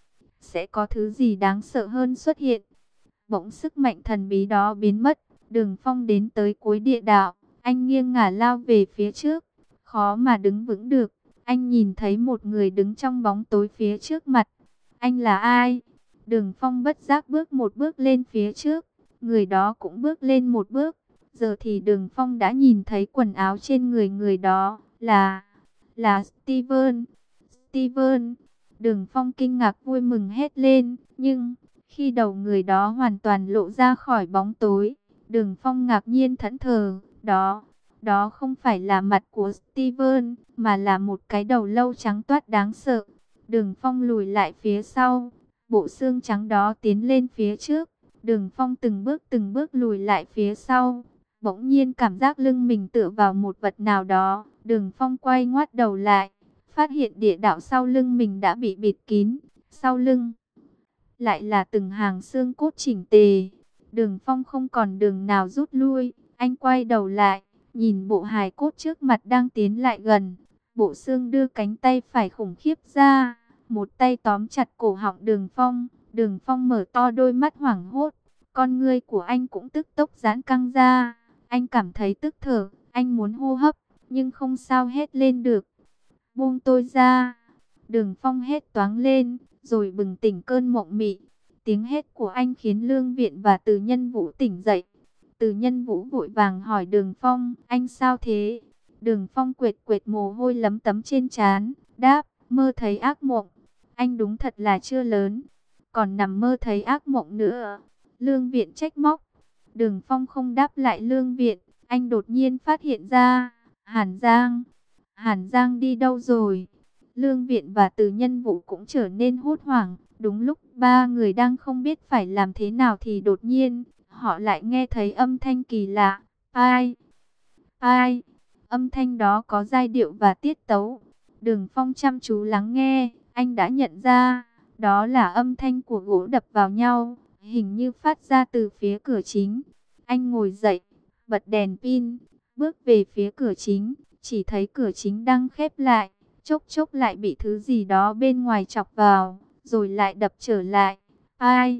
sẽ có thứ gì đáng sợ hơn xuất hiện. Bỗng sức mạnh thần bí đó biến mất, Đường Phong đến tới cuối địa đạo, anh nghiêng ngả lao về phía trước, khó mà đứng vững được. Anh nhìn thấy một người đứng trong bóng tối phía trước mặt. Anh là ai? Đường Phong bất giác bước một bước lên phía trước, người đó cũng bước lên một bước. Giờ thì Đường Phong đã nhìn thấy quần áo trên người người đó, là... là Steven. Steven. Đường Phong kinh ngạc vui mừng hét lên, nhưng khi đầu người đó hoàn toàn lộ ra khỏi bóng tối, Đường Phong ngạc nhiên thẫn thờ, đó, đó không phải là mặt của Steven, mà là một cái đầu lâu trắng toát đáng sợ. Đường Phong lùi lại phía sau, bộ xương trắng đó tiến lên phía trước, Đường Phong từng bước từng bước lùi lại phía sau, bỗng nhiên cảm giác lưng mình tựa vào một vật nào đó, Đường Phong quay ngoắt đầu lại, phát hiện địa đạo sau lưng mình đã bị bịt kín, sau lưng lại là từng hàng xương cốt chỉnh tề. Đường Phong không còn đường nào rút lui, anh quay đầu lại, nhìn bộ hài cốt trước mặt đang tiến lại gần. Bộ xương đưa cánh tay phải khủng khiếp ra, một tay tóm chặt cổ họng Đường Phong. Đường Phong mở to đôi mắt hoảng hốt, con ngươi của anh cũng tức tốc giãn căng ra. Anh cảm thấy tức thở, anh muốn hô hấp, nhưng không sao hét lên được. Buông tôi ra! Đường Phong hét toáng lên, rồi bừng tỉnh cơn mộng mị. Tiếng hét của anh khiến Lương Viện và Từ Nhân Vũ tỉnh dậy. Từ Nhân Vũ vội vàng hỏi Đường Phong, anh sao thế? Đường Phong quệt quệt mồ hôi lấm tấm trên trán, đáp, mơ thấy ác mộng. Anh đúng thật là chưa lớn, còn nằm mơ thấy ác mộng nữa. Lương Viện trách móc. Đường Phong không đáp lại Lương Viện, anh đột nhiên phát hiện ra, Hàn Giang. Hàn Giang đi đâu rồi? Lương Viện và Từ Nhân Vũ cũng trở nên hốt hoảng. Đúng lúc ba người đang không biết phải làm thế nào thì đột nhiên, họ lại nghe thấy âm thanh kỳ lạ. Ai? Ai? Âm thanh đó có giai điệu và tiết tấu. Đường Phong chăm chú lắng nghe, anh đã nhận ra, đó là âm thanh của gỗ đập vào nhau, hình như phát ra từ phía cửa chính. Anh ngồi dậy, bật đèn pin, bước về phía cửa chính, chỉ thấy cửa chính đang khép lại, chốc chốc lại bị thứ gì đó bên ngoài chọc vào, rồi lại đập trở lại. Ai?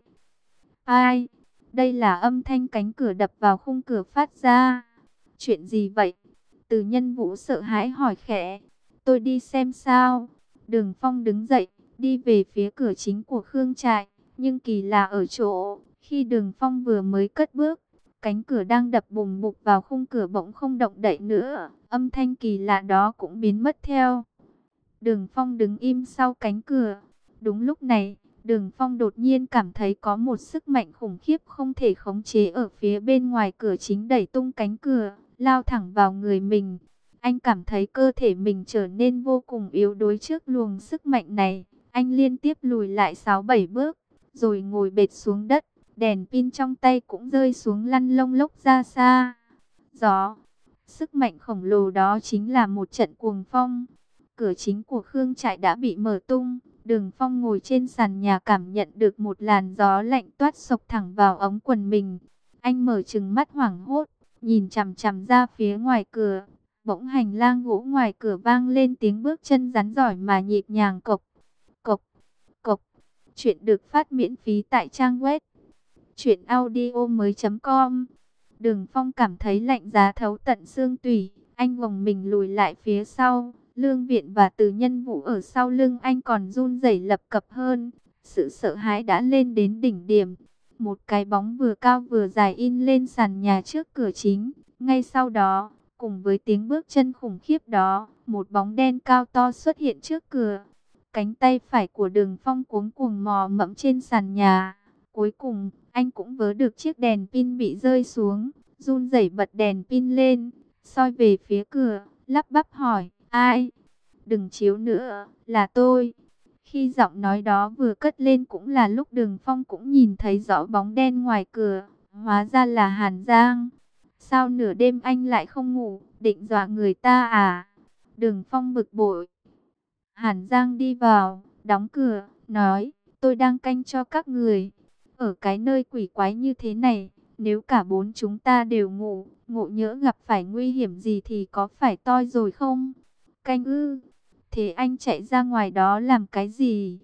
Ai? Đây là âm thanh cánh cửa đập vào khung cửa phát ra. Chuyện gì vậy? Từ Nhân Vũ sợ hãi hỏi khẽ. Tôi đi xem sao. Đường Phong đứng dậy, đi về phía cửa chính của Khương trại. Nhưng kỳ lạ ở chỗ, khi Đường Phong vừa mới cất bước, cánh cửa đang đập bùng bục vào khung cửa bỗng không động đậy nữa. Âm thanh kỳ lạ đó cũng biến mất theo. Đường Phong đứng im sau cánh cửa. Đúng lúc này, Đường Phong đột nhiên cảm thấy có một sức mạnh khủng khiếp không thể khống chế ở phía bên ngoài cửa chính đẩy tung cánh cửa, lao thẳng vào người mình. Anh cảm thấy cơ thể mình trở nên vô cùng yếu đuối trước luồng sức mạnh này. Anh liên tiếp lùi lại sáu bảy bước, rồi ngồi bệt xuống đất. Đèn pin trong tay cũng rơi xuống lăn lông lốc ra xa. Gió, sức mạnh khổng lồ đó chính là một trận cuồng phong. Cửa chính của Khương trại đã bị mở tung. Đường Phong ngồi trên sàn nhà cảm nhận được một làn gió lạnh toát xộc thẳng vào ống quần mình. Anh mở trừng mắt hoảng hốt, nhìn chằm chằm ra phía ngoài cửa. Bỗng hành lang gỗ ngoài cửa vang lên tiếng bước chân rắn rỏi mà nhịp nhàng cộc, cộc, cộc. Chuyện được phát miễn phí tại trang web truyện audio mới chấm com. Đường Phong cảm thấy lạnh giá thấu tận xương tủy. Anh gồng mình lùi lại phía sau. Lương Viện và Từ Nhân Vũ ở sau lưng anh còn run rẩy lập cập hơn. Sự sợ hãi đã lên đến đỉnh điểm. Một cái bóng vừa cao vừa dài in lên sàn nhà trước cửa chính. Ngay sau đó, cùng với tiếng bước chân khủng khiếp đó, một bóng đen cao to xuất hiện trước cửa. Cánh tay phải của Đường Phong cuống cuồng mò mẫm trên sàn nhà. Cuối cùng, anh cũng vớ được chiếc đèn pin bị rơi xuống, run rẩy bật đèn pin lên, soi về phía cửa, lắp bắp hỏi, ai? Đừng chiếu nữa, là tôi. Khi giọng nói đó vừa cất lên cũng là lúc Đường Phong cũng nhìn thấy rõ bóng đen ngoài cửa, hóa ra là Hàn Giang. Sao nửa đêm anh lại không ngủ, định dọa người ta à? Đường Phong bực bội. Hàn Giang đi vào, đóng cửa, nói, tôi đang canh cho các người. Ở cái nơi quỷ quái như thế này, nếu cả bốn chúng ta đều ngủ, ngộ nhỡ gặp phải nguy hiểm gì thì có phải toi rồi không? Canh ư? Thế anh chạy ra ngoài đó làm cái gì?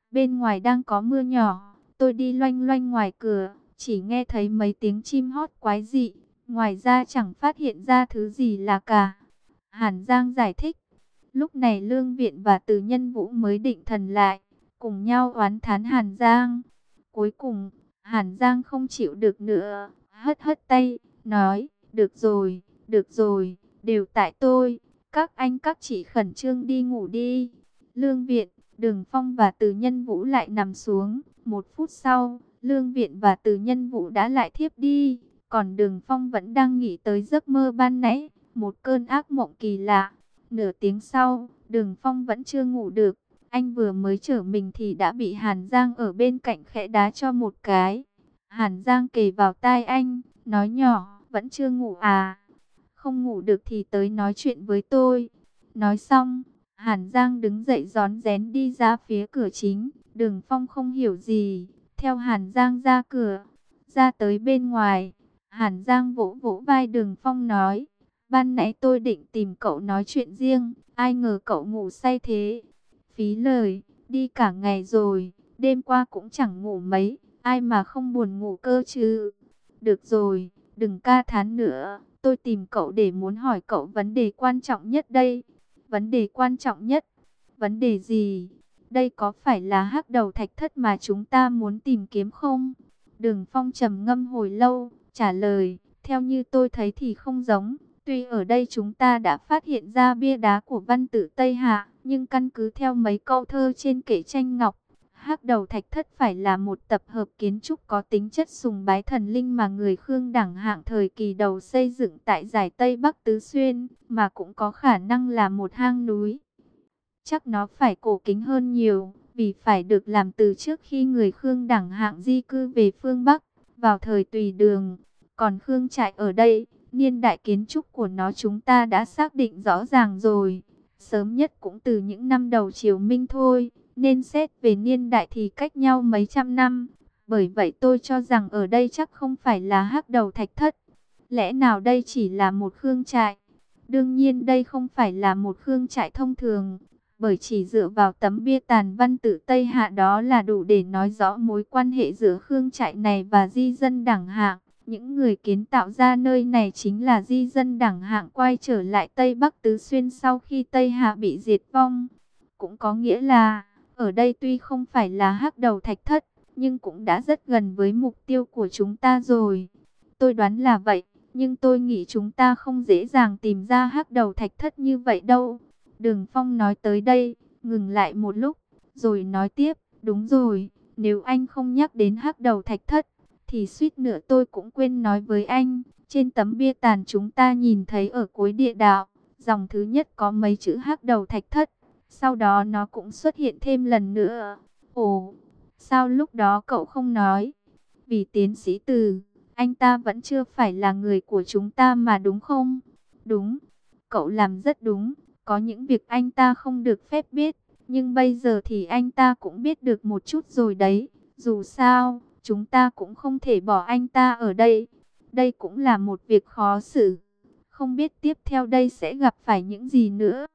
Bên ngoài đang có mưa nhỏ, tôi đi loanh loanh ngoài cửa, chỉ nghe thấy mấy tiếng chim hót quái dị, ngoài ra chẳng phát hiện ra thứ gì là cả. Hàn Giang giải thích. Lúc này Lương Viện và Từ Nhân Vũ mới định thần lại, cùng nhau oán thán Hàn Giang. Cuối cùng, Hàn Giang không chịu được nữa, hất hất tay, nói, được rồi, được rồi, đều tại tôi, các anh các chị khẩn trương đi ngủ đi. Lương Viện, Đường Phong và Từ Nhân Vũ lại nằm xuống, một phút sau, Lương Viện và Từ Nhân Vũ đã lại thiếp đi, còn Đường Phong vẫn đang nghĩ tới giấc mơ ban nãy, một cơn ác mộng kỳ lạ. Nửa tiếng sau, Đường Phong vẫn chưa ngủ được. Anh vừa mới trở mình thì đã bị Hàn Giang ở bên cạnh khẽ đá cho một cái. Hàn Giang kề vào tai anh, nói nhỏ, vẫn chưa ngủ à? Không ngủ được thì tới nói chuyện với tôi. Nói xong, Hàn Giang đứng dậy rón rén đi ra phía cửa chính. Đường Phong không hiểu gì, theo Hàn Giang ra cửa. Ra tới bên ngoài, Hàn Giang vỗ vỗ vai Đường Phong nói, ban nãy tôi định tìm cậu nói chuyện riêng, ai ngờ cậu ngủ say thế. Phí lời, đi cả ngày rồi, đêm qua cũng chẳng ngủ mấy, ai mà không buồn ngủ cơ chứ. Được rồi, đừng ca thán nữa, tôi tìm cậu để muốn hỏi cậu vấn đề quan trọng nhất đây. Vấn đề quan trọng nhất? Vấn đề gì? Đây có phải là hắc đầu thạch thất mà chúng ta muốn tìm kiếm không? Đường Phong trầm ngâm hồi lâu, trả lời, theo như tôi thấy thì không giống. Tuy ở đây chúng ta đã phát hiện ra bia đá của văn tử Tây Hạ, nhưng căn cứ theo mấy câu thơ trên kệ tranh ngọc, hắc đầu thạch thất phải là một tập hợp kiến trúc có tính chất sùng bái thần linh mà người Khương đẳng hạng thời kỳ đầu xây dựng tại giải Tây Bắc Tứ Xuyên, mà cũng có khả năng là một hang núi. Chắc nó phải cổ kính hơn nhiều, vì phải được làm từ trước khi người Khương đẳng hạng di cư về phương Bắc, vào thời Tùy Đường. Còn Khương trại ở đây, niên đại kiến trúc của nó chúng ta đã xác định rõ ràng rồi. Sớm nhất cũng từ những năm đầu Triều Minh thôi, nên xét về niên đại thì cách nhau mấy trăm năm. Bởi vậy tôi cho rằng ở đây chắc không phải là hắc đầu thạch thất. Lẽ nào đây chỉ là một khương trại? Đương nhiên đây không phải là một khương trại thông thường, bởi chỉ dựa vào tấm bia tàn văn tự Tây Hạ đó là đủ để nói rõ mối quan hệ giữa khương trại này và di dân đẳng hạng. Những người kiến tạo ra nơi này chính là di dân đẳng hạng quay trở lại Tây Bắc Tứ Xuyên sau khi Tây Hạ bị diệt vong. Cũng có nghĩa là, ở đây tuy không phải là hắc đầu thạch thất, nhưng cũng đã rất gần với mục tiêu của chúng ta rồi. Tôi đoán là vậy, nhưng tôi nghĩ chúng ta không dễ dàng tìm ra hắc đầu thạch thất như vậy đâu. Đường Phong nói tới đây, ngừng lại một lúc, rồi nói tiếp, đúng rồi, nếu anh không nhắc đến hắc đầu thạch thất, thì suýt nữa tôi cũng quên nói với anh, trên tấm bia tàn chúng ta nhìn thấy ở cuối địa đạo, dòng thứ nhất có mấy chữ hắc đầu thạch thất, sau đó nó cũng xuất hiện thêm lần nữa. Ồ, sao lúc đó cậu không nói? Vì tiến sĩ Từ, anh ta vẫn chưa phải là người của chúng ta mà đúng không? Đúng, cậu làm rất đúng, có những việc anh ta không được phép biết, nhưng bây giờ thì anh ta cũng biết được một chút rồi đấy. Dù sao, chúng ta cũng không thể bỏ anh ta ở đây. Đây cũng là một việc khó xử. Không biết tiếp theo đây sẽ gặp phải những gì nữa.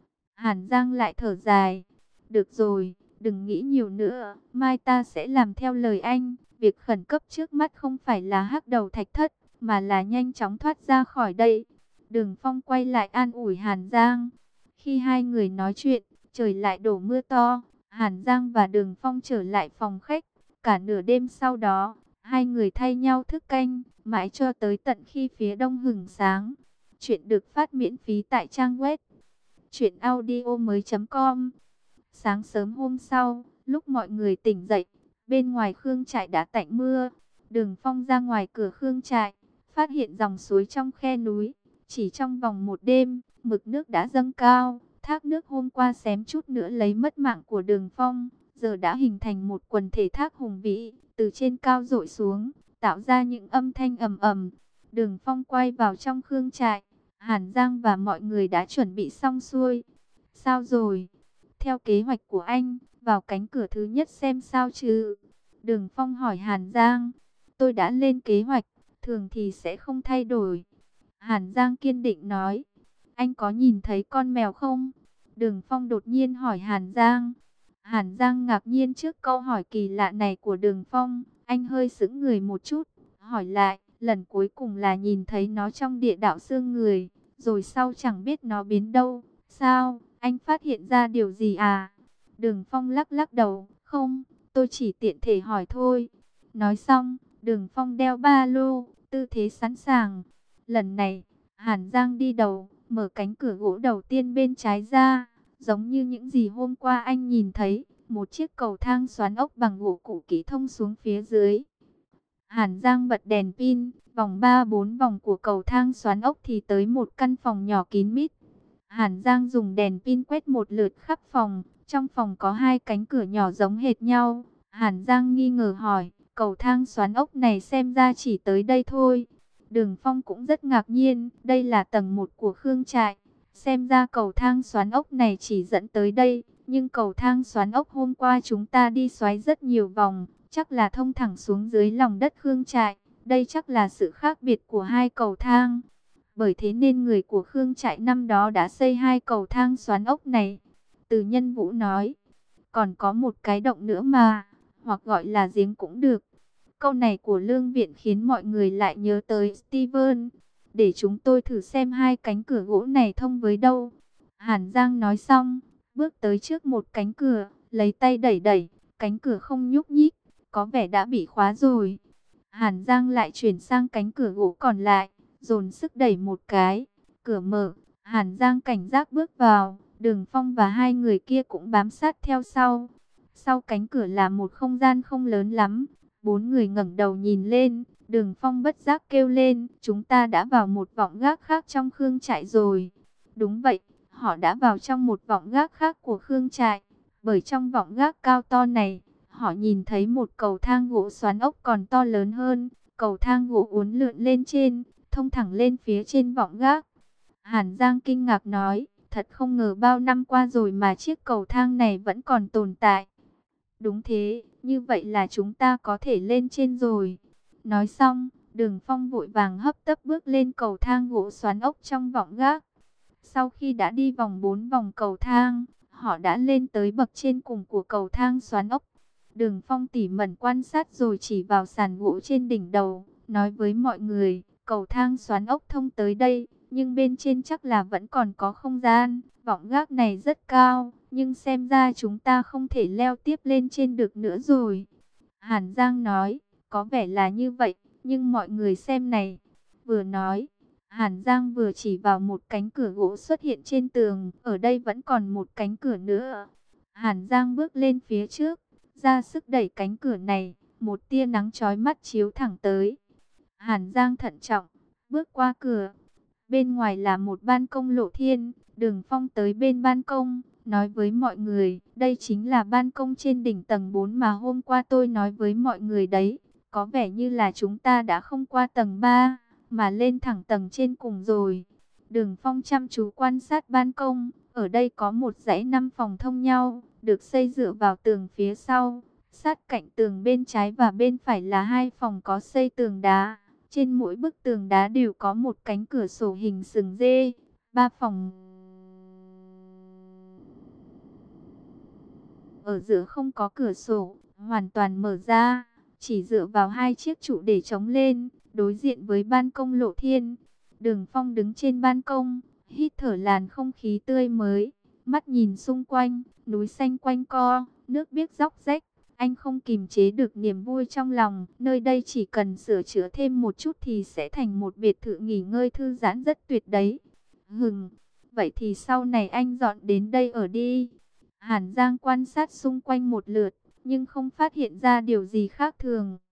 Hàn Giang lại thở dài. Được rồi, đừng nghĩ nhiều nữa. Mai ta sẽ làm theo lời anh. Việc khẩn cấp trước mắt không phải là hắc đầu thạch thất, mà là nhanh chóng thoát ra khỏi đây. Đường Phong quay lại an ủi Hàn Giang. Khi hai người nói chuyện, trời lại đổ mưa to. Hàn Giang và Đường Phong trở lại phòng khách. Cả nửa đêm sau đó, hai người thay nhau thức canh, mãi cho tới tận khi phía đông hửng sáng. Chuyện được phát miễn phí tại trang web truyện audio mới chấm com. Sáng sớm hôm sau, lúc mọi người tỉnh dậy, bên ngoài khương trại đã tạnh mưa. Đường Phong ra ngoài cửa khương trại, phát hiện dòng suối trong khe núi. Chỉ trong vòng một đêm, mực nước đã dâng cao. Thác nước hôm qua xém chút nữa lấy mất mạng của Đường Phong, giờ đã hình thành một quần thể thác hùng vĩ, từ trên cao dội xuống, tạo ra những âm thanh ầm ầm. Đường Phong quay vào trong khương trại, Hàn Giang và mọi người đã chuẩn bị xong xuôi. Sao rồi? Theo kế hoạch của anh, vào cánh cửa thứ nhất xem sao chứ? Đường Phong hỏi Hàn Giang. Tôi đã lên kế hoạch, thường thì sẽ không thay đổi. Hàn Giang kiên định nói. Anh có nhìn thấy con mèo không? Đường Phong đột nhiên hỏi Hàn Giang. Hàn Giang ngạc nhiên trước câu hỏi kỳ lạ này của Đường Phong, anh hơi sững người một chút, hỏi lại, lần cuối cùng là nhìn thấy nó trong địa đạo xương người, rồi sau chẳng biết nó biến đâu, sao, anh phát hiện ra điều gì à? Đường Phong lắc lắc đầu, không, tôi chỉ tiện thể hỏi thôi. Nói xong, Đường Phong đeo ba lô, tư thế sẵn sàng. Lần này, Hàn Giang đi đầu, mở cánh cửa gỗ đầu tiên bên trái ra, giống như những gì hôm qua anh nhìn thấy, một chiếc cầu thang xoắn ốc bằng gỗ cũ kỹ thông xuống phía dưới. Hàn Giang bật đèn pin, vòng ba bốn vòng của cầu thang xoắn ốc thì tới một căn phòng nhỏ kín mít. Hàn Giang dùng đèn pin quét một lượt khắp phòng, trong phòng có hai cánh cửa nhỏ giống hệt nhau. Hàn Giang nghi ngờ hỏi, cầu thang xoắn ốc này xem ra chỉ tới đây thôi. Đường Phong cũng rất ngạc nhiên, đây là tầng một của Khương Trại. Xem ra cầu thang xoắn ốc này chỉ dẫn tới đây, nhưng cầu thang xoắn ốc hôm qua chúng ta đi xoáy rất nhiều vòng, chắc là thông thẳng xuống dưới lòng đất Khương Trại. Đây chắc là sự khác biệt của hai cầu thang. Bởi thế nên người của Khương Trại năm đó đã xây hai cầu thang xoắn ốc này. Từ Nhân Vũ nói, còn có một cái động nữa mà, hoặc gọi là giếng cũng được. Câu này của Lương Viện khiến mọi người lại nhớ tới Steven. Để chúng tôi thử xem hai cánh cửa gỗ này thông với đâu. Hàn Giang nói xong, bước tới trước một cánh cửa, lấy tay đẩy đẩy, cánh cửa không nhúc nhích, có vẻ đã bị khóa rồi. Hàn Giang lại chuyển sang cánh cửa gỗ còn lại, dồn sức đẩy một cái, cửa mở. Hàn Giang cảnh giác bước vào, Đường Phong và hai người kia cũng bám sát theo sau. Sau cánh cửa là một không gian không lớn lắm. Bốn người ngẩng đầu nhìn lên, Đường Phong bất giác kêu lên, chúng ta đã vào một vọng gác khác trong Khương Trại rồi. Đúng vậy, họ đã vào trong một vọng gác khác của Khương Trại. Bởi trong vọng gác cao to này, họ nhìn thấy một cầu thang gỗ xoắn ốc còn to lớn hơn. Cầu thang gỗ uốn lượn lên trên, thông thẳng lên phía trên vọng gác. Hàn Giang kinh ngạc nói, thật không ngờ bao năm qua rồi mà chiếc cầu thang này vẫn còn tồn tại. Đúng thế, như vậy là chúng ta có thể lên trên rồi. Nói xong, Đường Phong vội vàng hấp tấp bước lên cầu thang gỗ xoắn ốc trong vọng gác. Sau khi đã đi vòng bốn vòng cầu thang, họ đã lên tới bậc trên cùng của cầu thang xoắn ốc. Đường Phong tỉ mẩn quan sát rồi chỉ vào sàn gỗ trên đỉnh đầu, nói với mọi người, cầu thang xoắn ốc thông tới đây, nhưng bên trên chắc là vẫn còn có không gian. Vọng gác này rất cao, nhưng xem ra chúng ta không thể leo tiếp lên trên được nữa rồi. Hàn Giang nói, có vẻ là như vậy, nhưng mọi người xem này. Vừa nói, Hàn Giang vừa chỉ vào một cánh cửa gỗ xuất hiện trên tường, ở đây vẫn còn một cánh cửa nữa. Hàn Giang bước lên phía trước, ra sức đẩy cánh cửa này, một tia nắng chói mắt chiếu thẳng tới. Hàn Giang thận trọng, bước qua cửa. Bên ngoài là một ban công lộ thiên, Đường Phong tới bên ban công, nói với mọi người, đây chính là ban công trên đỉnh tầng bốn mà hôm qua tôi nói với mọi người đấy. Có vẻ như là chúng ta đã không qua tầng ba, mà lên thẳng tầng trên cùng rồi. Đường Phong chăm chú quan sát ban công, ở đây có một dãy năm phòng thông nhau, được xây dựa vào tường phía sau. Sát cạnh tường bên trái và bên phải là hai phòng có xây tường đá. Trên mỗi bức tường đá đều có một cánh cửa sổ hình sừng dê. Ba phòng ở giữa không có cửa sổ, hoàn toàn mở ra, chỉ dựa vào hai chiếc trụ để chống lên, đối diện với ban công lộ thiên. Đường Phong đứng trên ban công, hít thở làn không khí tươi mới, mắt nhìn xung quanh, núi xanh quanh co, nước biếc róc rách. Anh không kìm chế được niềm vui trong lòng, nơi đây chỉ cần sửa chữa thêm một chút thì sẽ thành một biệt thự nghỉ ngơi thư giãn rất tuyệt đấy. Hừm, vậy thì sau này anh dọn đến đây ở đi. Hàn Giang quan sát xung quanh một lượt, nhưng không phát hiện ra điều gì khác thường.